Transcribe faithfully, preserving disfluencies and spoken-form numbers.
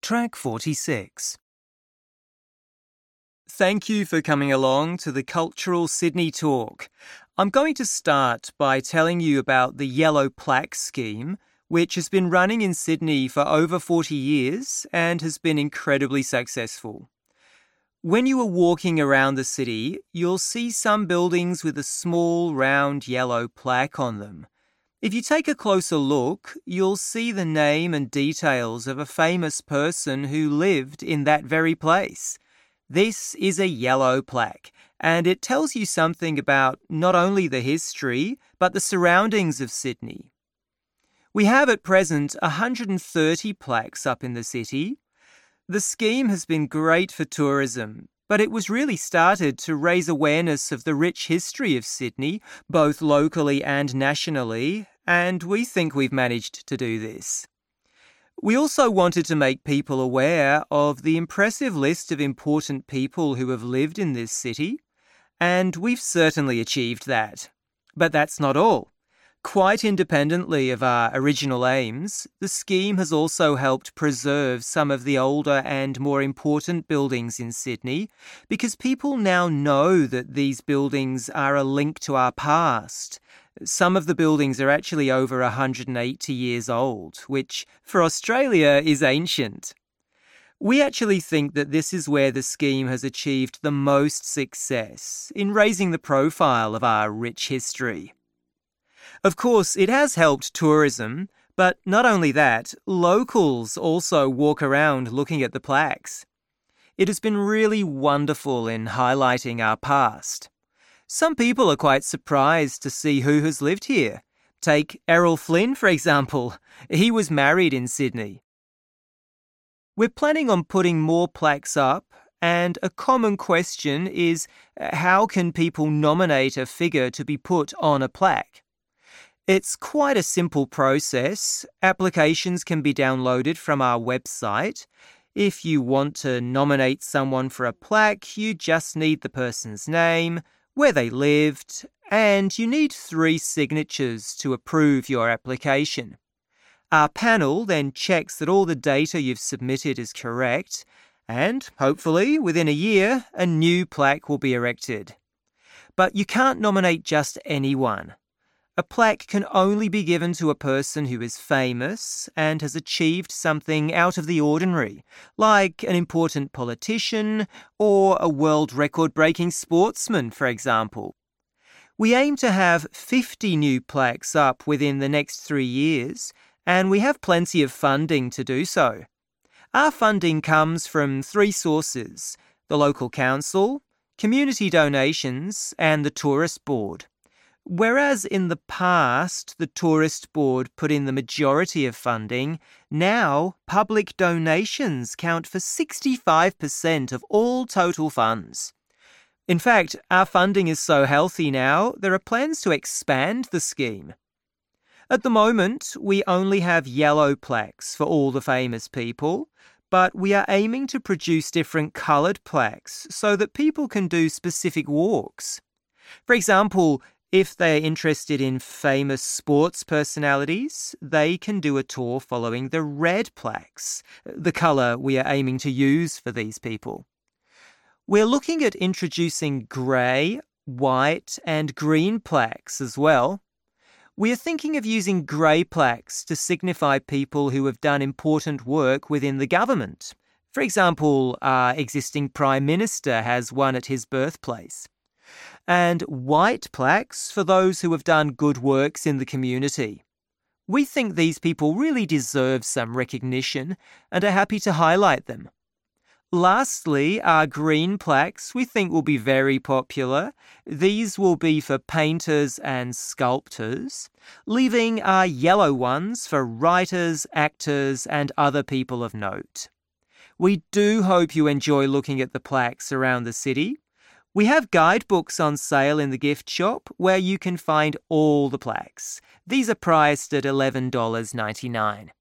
Track forty-six. Thank you for coming along to the Cultural Sydney Talk. I'm going to start by telling you about the Yellow Plaque Scheme, which has been running in Sydney for over forty years and has been incredibly successful. When you are walking around the city, you'll see some buildings with a small, round yellow plaque on them. If you take a closer look, you'll see the name and details of a famous person who lived in that very place. This is a yellow plaque, and it tells you something about not only the history, but the surroundings of Sydney. We have at present one hundred thirty plaques up in the city. The scheme has been great for tourism, but it was really started to raise awareness of the rich history of Sydney, both locally and nationally, and we think we've managed to do this. We also wanted to make people aware of the impressive list of important people who have lived in this city, and we've certainly achieved that. But that's not all. Quite independently of our original aims, the scheme has also helped preserve some of the older and more important buildings in Sydney because people now know that these buildings are a link to our past. Some of the buildings are actually over one hundred eighty years old, which for Australia is ancient. We actually think that this is where the scheme has achieved the most success in raising the profile of our rich history. Of course, it has helped tourism, but not only that, locals also walk around looking at the plaques. It has been really wonderful in highlighting our past. Some people are quite surprised to see who has lived here. Take Errol Flynn, for example. He was married in Sydney. We're planning on putting more plaques up, and a common question is, how can people nominate a figure to be put on a plaque? It's quite a simple process. Applications can be downloaded from our website. If you want to nominate someone for a plaque, you just need the person's name, where they lived, and you need three signatures to approve your application. Our panel then checks that all the data you've submitted is correct, and hopefully, within a year, a new plaque will be erected. But you can't nominate just anyone. A plaque can only be given to a person who is famous and has achieved something out of the ordinary, like an important politician or a world record-breaking sportsman, for example. We aim to have fifty new plaques up within the next three years, and we have plenty of funding to do so. Our funding comes from three sources: the local council, community donations, and the tourist board. Whereas in the past, the Tourist Board put in the majority of funding, now public donations count for sixty-five percent of all total funds. In fact, our funding is so healthy now, there are plans to expand the scheme. At the moment, we only have yellow plaques for all the famous people, but we are aiming to produce different coloured plaques so that people can do specific walks. For example, if they are interested in famous sports personalities, they can do a tour following the red plaques, the colour we are aiming to use for these people. We're looking at introducing grey, white and green plaques as well. We are thinking of using grey plaques to signify people who have done important work within the government. For example, our existing Prime Minister has one at his birthplace. And white plaques for those who have done good works in the community. We think these people really deserve some recognition and are happy to highlight them. Lastly, our green plaques we think will be very popular. These will be for painters and sculptors, leaving our yellow ones for writers, actors and other people of note. We do hope you enjoy looking at the plaques around the city. We have guidebooks on sale in the gift shop where you can find all the plaques. These are priced at eleven dollars ninety-nine.